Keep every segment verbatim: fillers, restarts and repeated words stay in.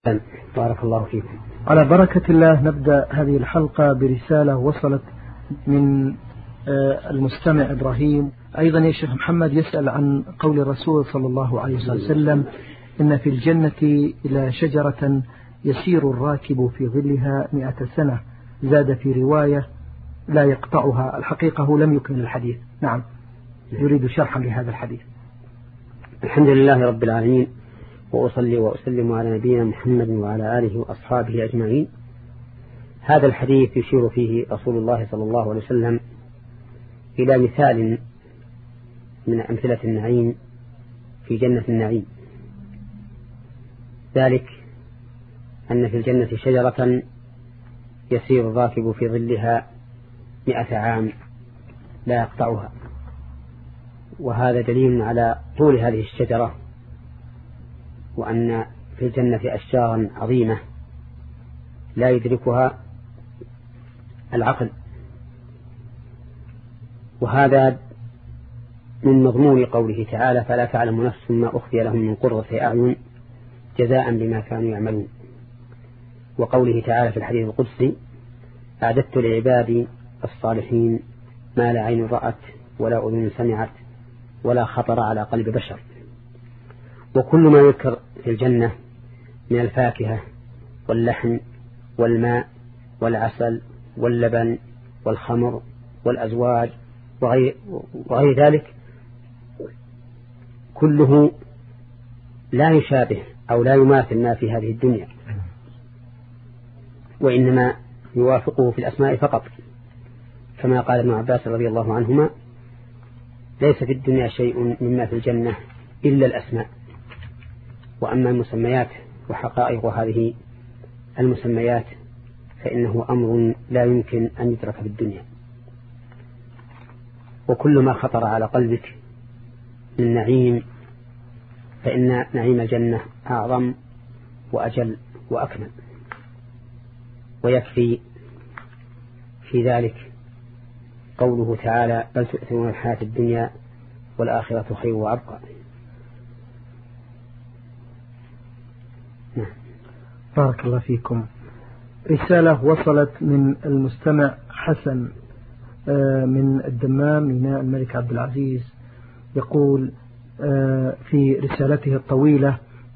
بارك الله فيكم. على بركة الله نبدأ هذه الحلقة برسالة وصلت من المستمع إبراهيم. أيضا يا شيخ محمد يسأل عن قول الرسول صلى الله عليه وسلم: إن في الجنة إلى شجرة يسير الراكب في ظلها مئة سنة، زاد في رواية لا يقطعها. الحقيقة هو لم يكمل الحديث. نعم، يريد شرحا لهذا الحديث. الحمد لله رب العالمين، وأصلي وأسلم على نبينا محمد وعلى آله وأصحابه أجمعين. هذا الحديث يشير فيه رسول الله صلى الله عليه وسلم إلى مثال من أمثلة النعيم في جنة النعيم، ذلك أن في الجنة شجرة يسير الراكب في ظلها مئة عام لا يقطعها، وهذا دليل على طول هذه الشجرة، وأن في الجنة أشجارا عظيمة لا يدركها العقل. وهذا من مضمون قوله تعالى: فلا تعلم نفس ما أخفي لهم من قرة أعين جزاء بما كانوا يعملون. وقوله تعالى في الحديث القدسي: أعددت لعبادي الصالحين ما لا عين رأت ولا أذن سمعت ولا خطر على قلب بشر. وكل ما يذكر في الجنة من الفاكهة واللحم والماء والعسل واللبن والخمر والأزواج وغير, وغير ذلك كله لا يشابه أو لا يماثل ما في هذه الدنيا، وإنما يوافقه في الأسماء فقط، كما قال ابن عباس رضي الله عنهما: ليس في الدنيا شيء مما في الجنة إلا الأسماء، وأما المسميات وحقائق هذه المسميات فإنه أمر لا يمكن أن يدرك في الدنيا. وكل ما خطر على قلبك من نعيم فإن نعيم الجنة أعظم وأجل وأكمل، ويكفي في ذلك قوله تعالى: بل تؤثرون الحياة الدنيا والآخرة خير وأبقى. بارك الله فيكم. رسالة وصلت من المستمع حسن من الدمام ميناء الملك عبد العزيز، يقول في رسالته الطويلة: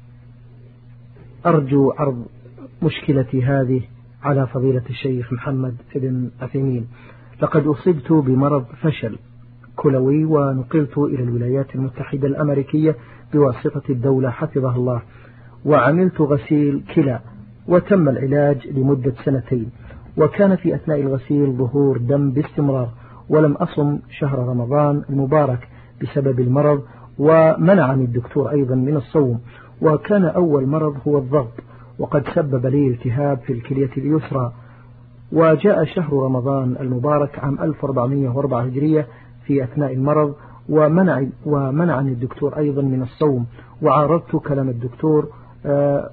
أرجو عرض مشكلتي هذه على فضيلة الشيخ محمد بن عثيمين. لقد أصبت بمرض فشل كلوي ونقلت إلى الولايات المتحدة الأمريكية بواسطة الدولة حفظها الله، وعملت غسيل كلى وتم العلاج لمدة سنتين، وكان في أثناء الغسيل ظهور دم باستمرار، ولم أصم شهر رمضان المبارك بسبب المرض، ومنعني الدكتور أيضا من الصوم. وكان أول مرض هو الضغط، وقد سبب لي التهاب في الكلية اليسرى. وجاء شهر رمضان المبارك عام ألف وأربعمائة وأربعة هجرية في أثناء المرض، ومنع ومنعني الدكتور أيضا من الصوم، وعارضت كلام الدكتور آه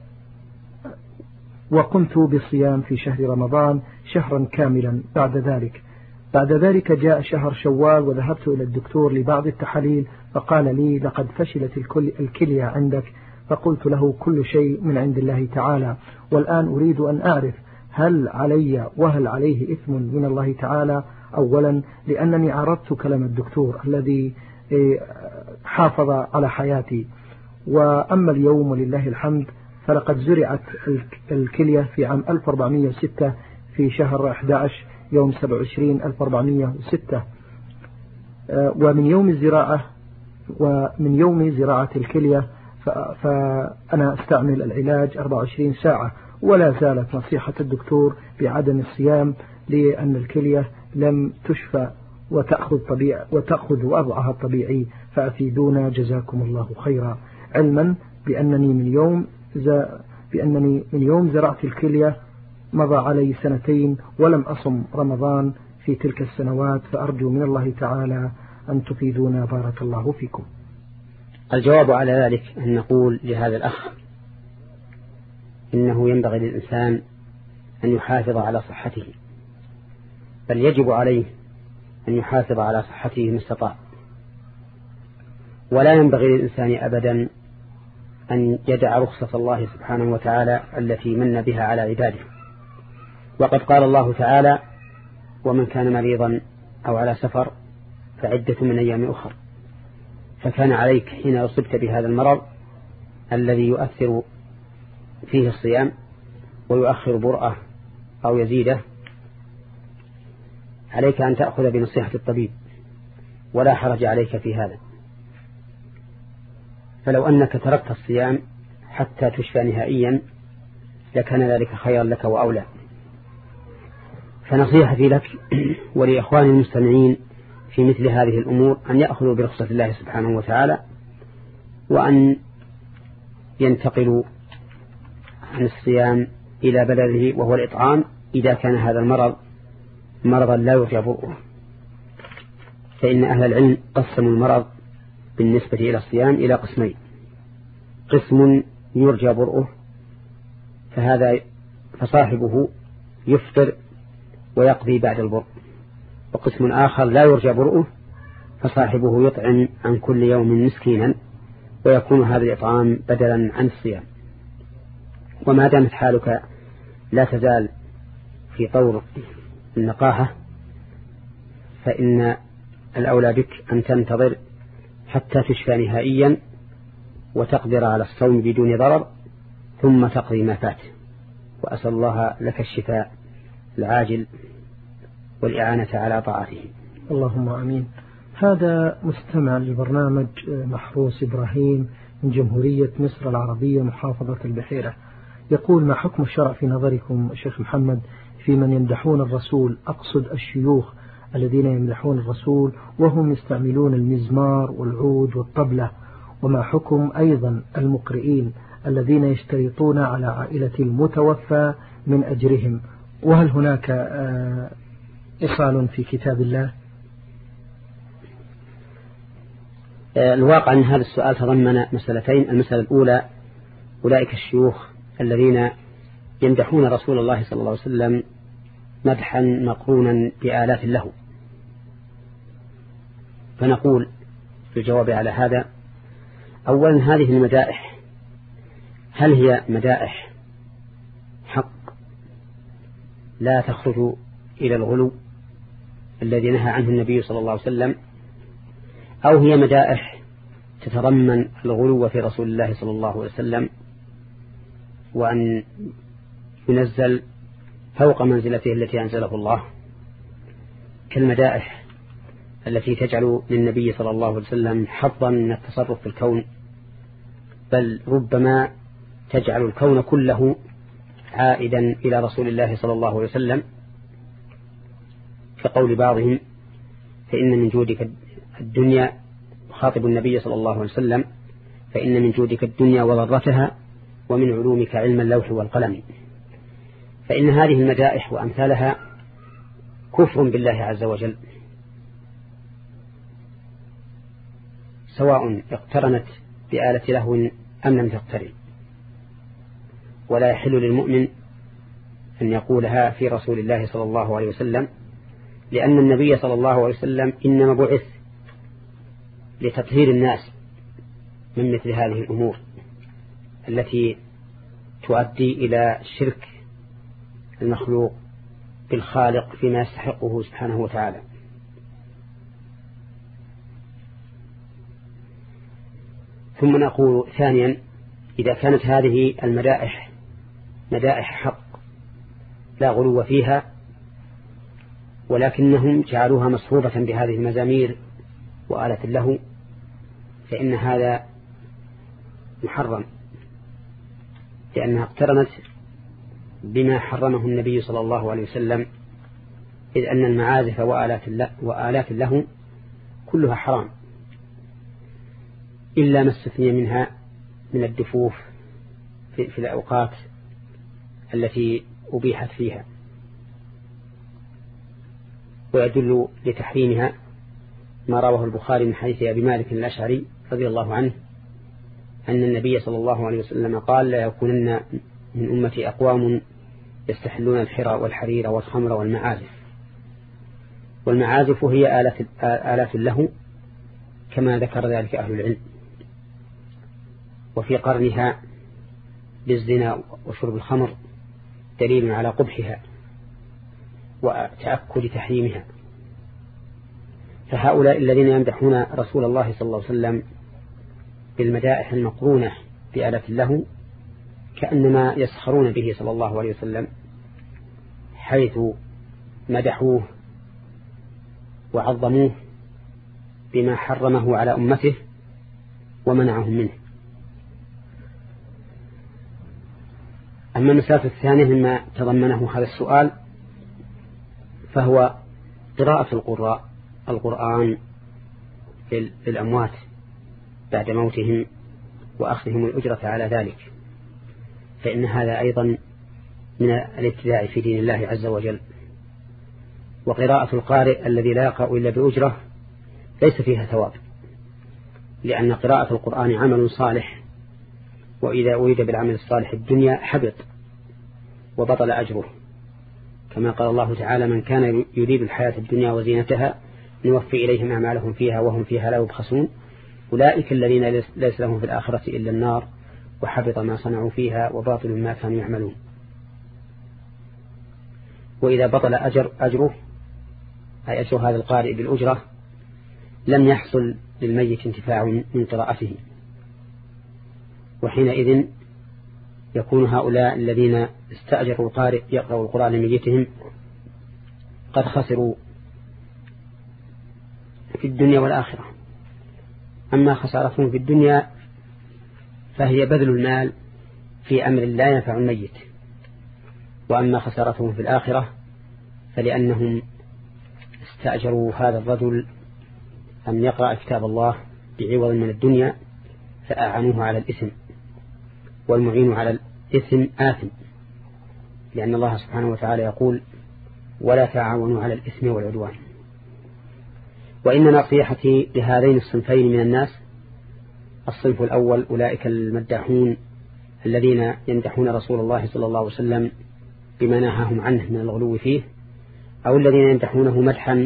وقمت بالصيام في شهر رمضان شهرا كاملا. بعد ذلك بعد ذلك جاء شهر شوال، وذهبت إلى الدكتور لبعض التحاليل، فقال لي: لقد فشلت الكلية عندك. فقلت له: كل شيء من عند الله تعالى، والآن أريد أن أعرف هل علي وهل عليه إثم من الله تعالى؟ أولا لأنني عرضت كلام الدكتور الذي حافظ على حياتي، وأما اليوم ولله الحمد فلقد زرعت الكلية في عام ألف وأربعمائة وستة في شهر أحد عشر يوم سبعة وعشرين ألف وأربعمائة وستة، ومن يوم الزراعة ومن يوم زراعة الكلية فأنا أستعمل العلاج أربعة وعشرين ساعة، ولا زالت نصيحة الدكتور بعدم الصيام لأن الكلية لم تشفى وتأخذ طبيعي وتأخذ وضعها الطبيعي، فأفيدونا جزاكم الله خيرا، علما بأنني من يوم بأنني من يوم زرعت الكلية مضى علي سنتين ولم أصم رمضان في تلك السنوات، فأرجو من الله تعالى أن تفيدونا بارك الله فيكم. الجواب على ذلك أن نقول لهذا الأخ: إنه ينبغي للإنسان أن يحافظ على صحته، بل يجب عليه أن يحافظ على صحته ما استطاع، ولا ينبغي للإنسان أبدا أن يدع رخصة الله سبحانه وتعالى التي من بها على عباده. وقد قال الله تعالى: ومن كان مريضا أو على سفر فعدة من أيام أخر. فكان عليك حين أصبت بهذا المرض الذي يؤثر فيه الصيام ويؤخر برأة أو يزيده، عليك أن تأخذ بنصيحة الطبيب، ولا حرج عليك في هذا. فلو أنك تركت الصيام حتى تشفى نهائيا لكان ذلك خيرا لك وأولى. فنصيحتي لك ولإخوان المستمعين في مثل هذه الأمور أن يأخذوا برخصة الله سبحانه وتعالى، وأن ينتقلوا عن الصيام إلى بلده وهو الإطعام إذا كان هذا المرض مرضا لا يرجى برؤه. فإن أهل العلم قسموا المرض بالنسبة إلى الصيام إلى قسمين: قسم يرجى برؤه فهذا فصاحبه يفطر ويقضي بعد البرء، وقسم آخر لا يرجى برؤه فصاحبه يطعم عن كل يوم مسكينا، ويكون هذا الإطعام بدلا عن الصيام. وما دامت حالك لا تزال في طور النقاهة فإن الأولى بك أن تنتظر حتى تشفى نهائيا وتقدر على الصوم بدون ضرر، ثم تقضي ما فات. وأسأل الله لك الشفاء العاجل والإعانة على طاعته. اللهم آمين. هذا مستمع لبرنامج محروس إبراهيم من جمهورية مصر العربية محافظة البحيرة، يقول: ما حكم الشرع في نظركم شيخ محمد في من يمدحون الرسول، أقصد الشيوخ الذين يمدحون الرسول وهم يستعملون المزمار والعود والطبلة؟ وما حكم أيضا المقرئين الذين يشترطون على عائلة المتوفى من أجرهم؟ وهل هناك إصال في كتاب الله؟ الواقع أن هذا السؤال تضمن مسألتين. المسألة الأولى: أولئك الشيوخ الذين يمدحون رسول الله صلى الله عليه وسلم مدحا مقرونا بآلات له. فنقول في الجواب على هذا: أولا، هذه المدائح هل هي مدائح حق لا تخرج إلى الغلو الذي نهى عنه النبي صلى الله عليه وسلم، أو هي مدائح تتضمن الغلو في رسول الله صلى الله عليه وسلم وأن ينزل فوق منزلته التي أنزله الله، كالمدائح التي تجعل للنبي صلى الله عليه وسلم حظا من التصرف في الكون، بل ربما تجعل الكون كله عائدا إلى رسول الله صلى الله عليه وسلم، كقول بعضهم: فإن من جودك الدنيا، خاطب النبي صلى الله عليه وسلم: فإن من جودك الدنيا وضرتها، ومن علومك علم اللوح والقلم. فإن هذه المدائح وأمثالها كفر بالله عز وجل، سواء اقترنت بآلة لهو أم لم تقترن، ولا يحل للمؤمن أن يقولها في رسول الله صلى الله عليه وسلم، لأن النبي صلى الله عليه وسلم إنما بعث لتطهير الناس من مثل هذه الأمور التي تؤدي إلى شرك المخلوق بالخالق فيما يستحقه سبحانه وتعالى. ثم نقول ثانيا: إذا كانت هذه المدائح مدائح حق لا غلو فيها، ولكنهم جعلوها مصحوبة بهذه المزامير وآلة له، فإن هذا محرم، لأنها اقترنت بما حرمه النبي صلى الله عليه وسلم، إذ أن المعازف وآلات له كلها حرام إلا ما استثني منها من الدفوف في, في الأوقات التي أبيحت فيها. ويدل لتحريمها ما رواه البخاري من حديث أبي مالك الأشعري رضي الله عنه أن النبي صلى الله عليه وسلم قال: لا يكونن من أمتي أقوام يستحلون الحرى والحرير والخمر والمعازف. والمعازف هي آلات له كما ذكر ذلك أهل العلم. وفي قرنها بالزنا وشرب الخمر دليل على قبحها وتأكد تحريمها. فهؤلاء الذين يمدحون رسول الله صلى الله عليه وسلم بالمدائح المقرونة بآلة له كأنما يسخرون به صلى الله عليه وسلم، حيث مدحوه وعظموه بما حرمه على أمته ومنعهم منه. أما المسألة الثانية مما تضمنه هذا السؤال فهو قراءة القراء القرآن للأموات بعد موتهم وأخذهم الأجرة على ذلك، فإن هذا أيضا من الابتداع في دين الله عز وجل. وقراءة القارئ الذي لا يقرأ إلا بأجرة ليس فيها ثواب، لأن قراءة القرآن عمل صالح، وإذا أريد بالعمل الصالح الدنيا حبط وبطل أجره، كما قال الله تعالى: من كان يريد الحياة الدنيا وزينتها نوفي إليهم أعمالهم فيها وهم فيها لا يبخسون أولئك الذين ليس لهم في الآخرة إلا النار وحبط ما صنعوا فيها وباطل ما كانوا يعملون. وإذا بطل أجر أجره أي أجر هذا القارئ بالأجرة لم يحصل للميت انتفاع من قراءته، وحينئذ يكون هؤلاء الذين استأجروا القارئ يقرأ القرآن لميتهم قد خسروا في الدنيا والآخرة. أما خسارتهم في الدنيا فهي بذل المال في أمر لا ينفع الميت، وأما خسارتهم في الآخرة فلأنهم استأجروا هذا الرجل أن يقرأ كتاب الله بعوض من الدنيا فأعانوه على الإثم، والمعين على الإثم آثم، لأن الله سبحانه وتعالى يقول: ولا تعاونوا على الإثم والعدوان. وإن نصيحتي لهذين الصنفين من الناس: الصنف الأول أولئك المداحون الذين يمدحون رسول الله صلى الله عليه وسلم بما نهاهم عنه من الغلو فيه، أو الذين يمدحونه مدحا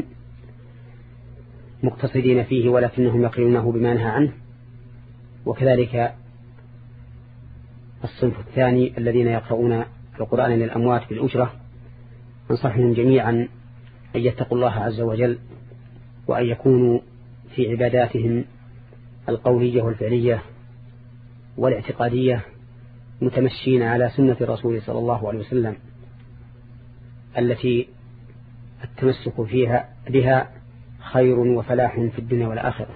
مقتصدين فيه ولكنهم يقرونه بما نهى عنه. وكذلك الصنف الثاني الذين يقرؤون القرآن للأموات بالأجرة، أنصحهم جميعا أن يتقوا الله عز وجل، وأن يكونوا في عباداتهم القولية والفعلية والاعتقادية متمشين على سنة الرسول صلى الله عليه وسلم التي التمسك فيها بها خير وفلاح في الدنيا والآخرة.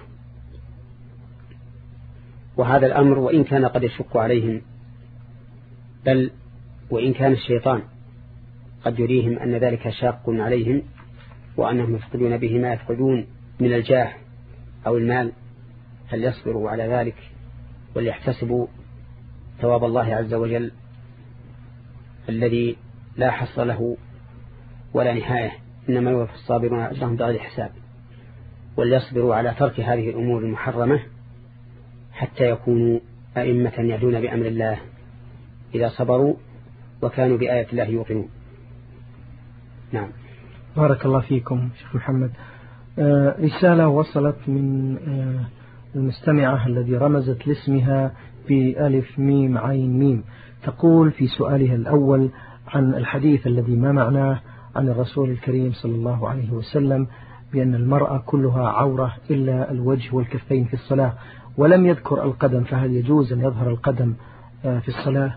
وهذا الأمر وإن كان قد يشق عليهم، بل وإن كان الشيطان قد يريهم أن ذلك شاق عليهم وأنهم يفقدون به ما يفقدون من الجاه أو المال، فليصبروا على ذلك وليحتسبوا ثواب الله عز وجل الذي لا حصر له ولا نهاية، إنما يوفى الصابرون أجرهم بغير حساب. وليصبروا على ترك هذه الأمور المحرمة حتى يكونوا أئمة يهدون بأمر الله إذا صبروا وكانوا بآية الله يوقنون. نعم. بارك الله فيكم شيخ محمد. آه رسالة وصلت من آه المستمعة الذي رمزت لاسمها بألف ميم عين ميم، تقول في سؤالها الأول عن الحديث الذي ما معناه عن الرسول الكريم صلى الله عليه وسلم بأن المرأة كلها عورة إلا الوجه والكفين في الصلاة، ولم يذكر القدم، فهل يجوز أن يظهر القدم في الصلاة؟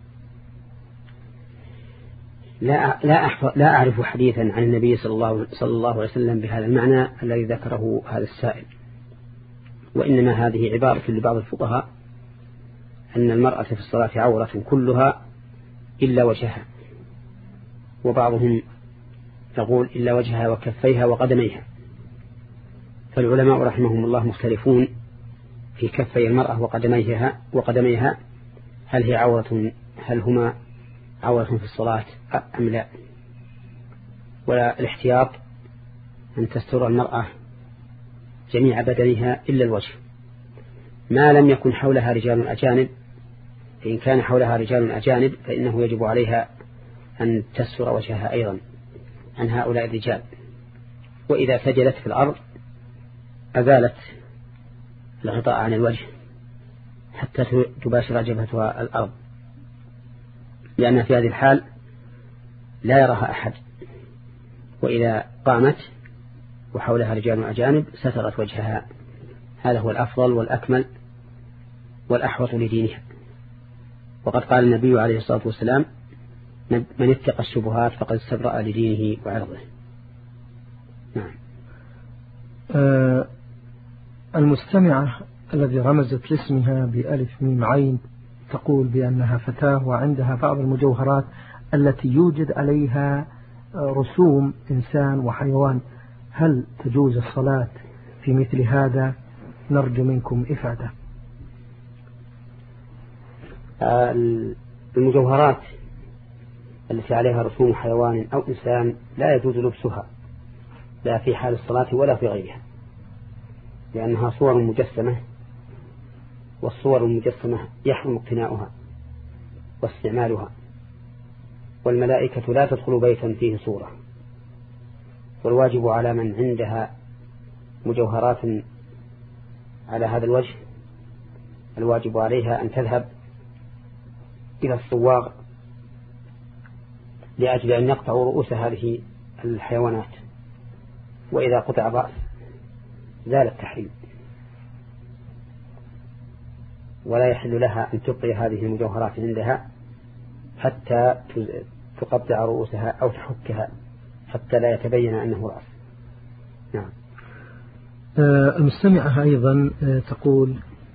لا لا لا أعرف حديثا عن النبي صلى الله صلى الله عليه وسلم بهذا المعنى الذي ذكره هذا السائل، وإنما هذه عبارة لبعض الفقهاء أن المرأة في الصلاة عورة كلها إلا وجهها، وبعضهم يقول إلا وجهها وكفيها وقدميها. فالعلماء رحمهم الله مختلفون في كفي المرأة وقدميها وقدميها هل هي عورة هل هما عورة في الصلاة أم لا. ولا الاحتياط أن تستر المرأة جميع بدنها إلا الوجه، ما لم يكن حولها رجال أجانب. فإن كان حولها رجال أجانب فإنه يجب عليها أن تستر وجهها أيضا عن هؤلاء الرجال. وإذا سجلت في الأرض أزالت الغطاء عن الوجه حتى تباشر جبهتها الأرض، لأن في هذه الحال لا يراها أحد، وإذا قامت وحولها رجال أجانب سترت وجهها. هذا هو الأفضل والأكمل والأحوط لدينها. وقد قال النبي عليه الصلاة والسلام: من اتقى الشبهات فقد استبرأ لدينه وعرضه. نعم. آه المستمعة الذي رمزت لاسمها بألف ميم عين تقول بأنها فتاة وعندها بعض المجوهرات التي يوجد عليها رسوم إنسان وحيوان، هل تجوز الصلاة في مثل هذا؟ نرجو منكم إفادة. المجوهرات التي عليها رسوم حيوان أو إنسان لا يجوز لبسها، لا في حال الصلاة ولا في غيرها، لأنها صور مجسمة، والصور المجسمة يحرم اقتناؤها واستعمالها، والملائكة لا تدخل بيتا فيه صورة. والواجب على من عندها مجوهرات على هذا الوجه، الواجب عليها أن تذهب إلى الصواغ لأجل أن يقطعوا رؤوس هذه الحيوانات، وإذا قطع الرأس زال التحريم، ولا يحل لها أن تبقي هذه المجوهرات عندها حتى تقطع رؤوسها أو تحكها حتى لا يتبين أنه رأس. نعم. المستمعة أيضا تقول: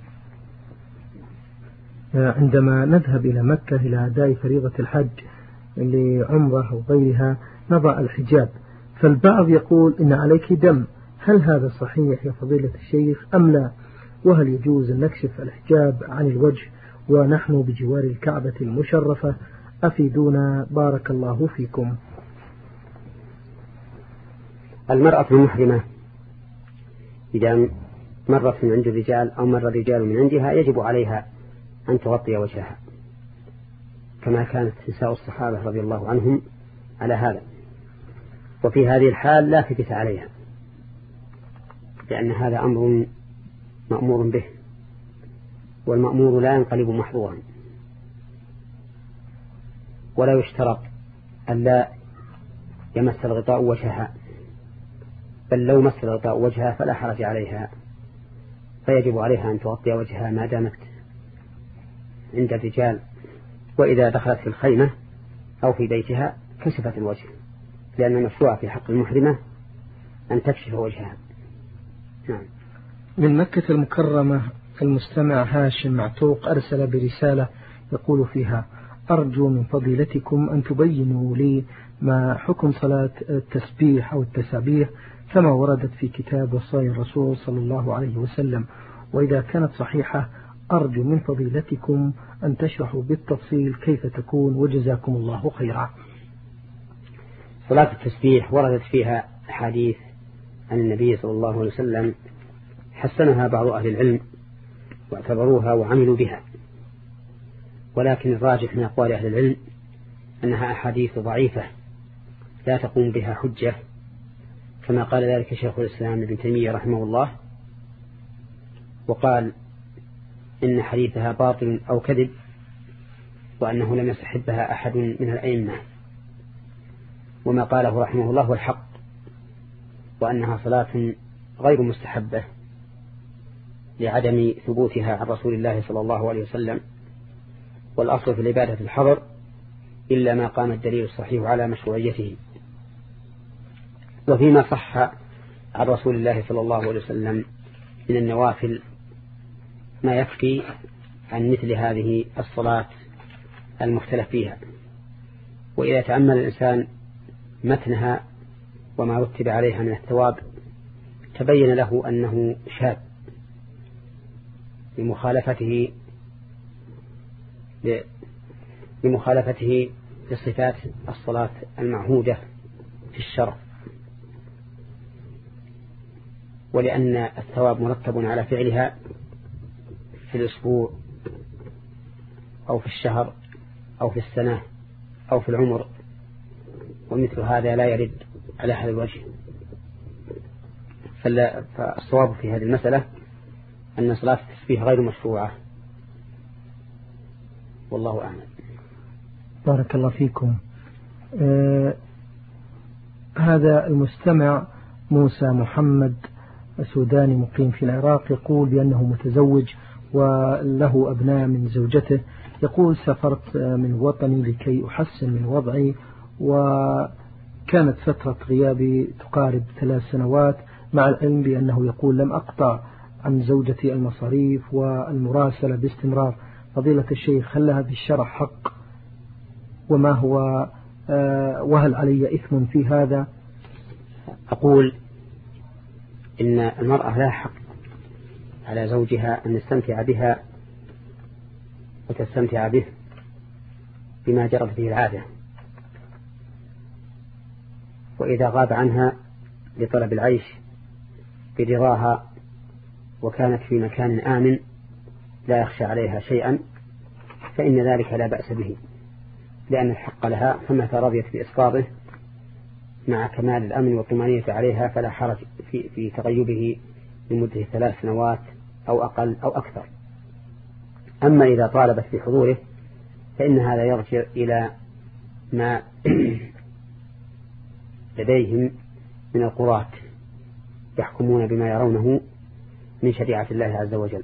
عندما نذهب إلى مكة إلى أداء فريضة الحج لعمرة أو غيرها نضع الحجاب، فالبعض يقول إن عليك دم، هل هذا صحيح يا فضيلة الشيخ أم لا؟ وهل يجوز أن نكشف الحجاب عن الوجه ونحن بجوار الكعبة المشرفة؟ أفيدونا بارك الله فيكم. المرأة المحرمة إذا مرت من عند الرجال أو مر الرجال من عندها يجب عليها أن تغطي وجهها، كما كانت نساء الصحابة رضي الله عنهم على هذا. وفي هذه الحال لا فتة عليها، لأن هذا أمر مأمور به، والمأمور لا ينقلب محظورا. ولا يشترط أن لا يمس الغطاء وجهها، بل لو مس الغطاء وجهها فلا حرج عليها، فيجب عليها أن تغطي وجهها ما دامت عند الرجال. وإذا دخلت في الخيمة أو في بيتها كشفت الوجه، لأن المشروع في حق المحرمة أن تكشف وجهها. نعم. من مكة المكرمة المستمع هاشم معتوق أرسل برسالة يقول فيها: أرجو من فضيلتكم أن تبينوا لي ما حكم صلاة التسبيح أو التسابيح كما وردت في كتاب وصايا الرسول صلى الله عليه وسلم، وإذا كانت صحيحة أرجو من فضيلتكم أن تشرحوا بالتفصيل كيف تكون، وجزاكم الله خيرا. صلاة التسبيح وردت فيها حديث عن النبي صلى الله عليه وسلم حسنها بعض أهل العلم واعتبروها وعملوا بها، ولكن الراجح من أقوال أهل العلم أنها أحاديث ضعيفة لا تقوم بها حجة، كما قال ذلك شيخ الإسلام ابن تيمية رحمه الله، وقال إن حديثها باطل أو كذب، وأنه لم يستحبها أحد من الأئمة، وما قاله رحمه الله هو الحق، وأنها صلاة غير مستحبة لعدم ثبوتها عن رسول الله صلى الله عليه وسلم. والأصل في العبادة الحظر إلا ما قام الدليل الصحيح على مشروعيته. وفيما صح عن رسول الله صلى الله عليه وسلم من النوافل ما يكفي عن مثل هذه الصلاة المختلف فيها. وإذا تأمل الإنسان متنها وما رتب عليها من الثواب تبين له أنه شاذ لمخالفته لمخالفته لصفات الصلاة المعهودة في الشرع، ولأن الثواب مرتب على فعلها في الأسبوع أو في الشهر أو في السنة أو في العمر، ومثل هذا لا يرد على هذا الوجه. فالصواب في هذه المسألة أن صلاة التسبيح غير مشروعة والله أعلم. بارك الله فيكم. آه هذا المستمع موسى محمد سوداني مقيم في العراق يقول بأنه متزوج وله أبناء من زوجته. يقول سافرت من وطني لكي أحسن من وضعي، وكانت فترة غيابي تقارب ثلاث سنوات، مع العلم بأنه يقول لم أقطع عن زوجتي المصاريف والمراسلة باستمرار. فضيلة الشيخ، هل هذا الشرع حق؟ وما هو آه وهل علي إثم في هذا؟ أقول إن المرأة لا حق على زوجها أن يستمتع بها وتستمتع به بما جرت به العادة، وإذا غاب عنها لطلب العيش برضاها وكانت في مكان آمن لا يخشى عليها شيئا فإن ذلك لا بأس به، لأن الحق لها، فمتى رضيت بإسقاطه مع كمال الأمن والطمأنينة عليها فلا حرج في, في تغيبه لمدة ثلاث سنوات أو أقل أو أكثر. أما إذا طالبت بحضوره فإن هذا يرجع إلى ما لديهم من القضاة يحكمون بما يرونه من شريعة الله عز وجل.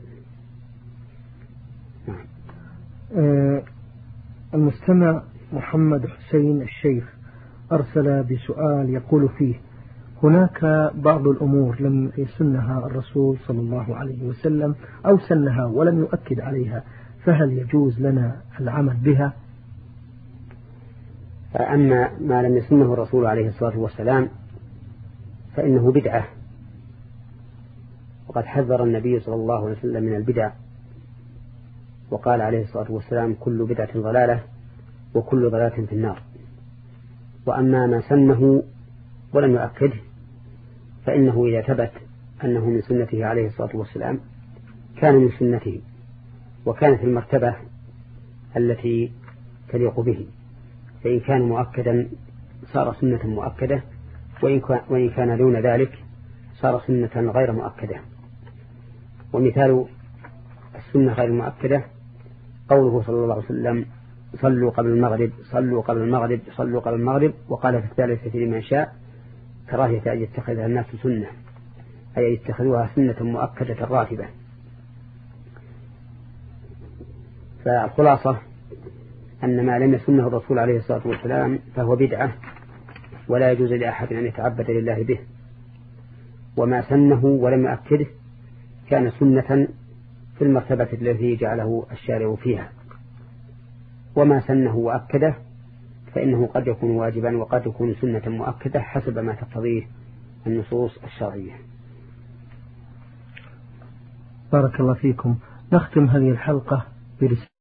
نعم. آه المستمع محمد حسين الشيخ أرسل بسؤال يقول فيه: هناك بعض الأمور لم يسنها الرسول صلى الله عليه وسلم أو سنها ولم يؤكد عليها، فهل يجوز لنا العمل بها؟ أما ما لم يسنه الرسول عليه الصلاة والسلام فإنه بدعة، وقد حذر النبي صلى الله عليه وسلم من البدع، وقال عليه الصلاة والسلام: كل بدعة ضلالة وكل ضلالة في النار. وأما ما سنه ولم يؤكده فإنه إذا ثبت أنه من سنته عليه الصلاة والسلام كان من سنته، وكانت المرتبة التي تليق به، فإن كان مؤكدا صار سنة مؤكدة، وإن كان دون ذلك صار سنة غير مؤكدة. ومثال السنة غير المؤكدة قوله صلى الله عليه وسلم: صلوا قبل المغرب صلوا قبل المغرب صلوا قبل المغرب، وقال في الثالثة لمن شاء: كراهية أن يتخذها الناس سنة، أي يتخذوها سنة مؤكدة راتبة. فالخلاصة أن ما لم يسنه الرسول عليه الصلاة والسلام فهو بدعة ولا يجوز لأحد أن يتعبد لله به، وما سنه ولم يؤكده كان سنة في المرتبة التي جعله الشارع فيها، وما سنه وأكده فإنه قد يكون واجبا وقد يكون سنة مؤكدة حسب ما تقتضيه النصوص الشرعية. بارك الله فيكم. نختم هذه الحلقة برسالة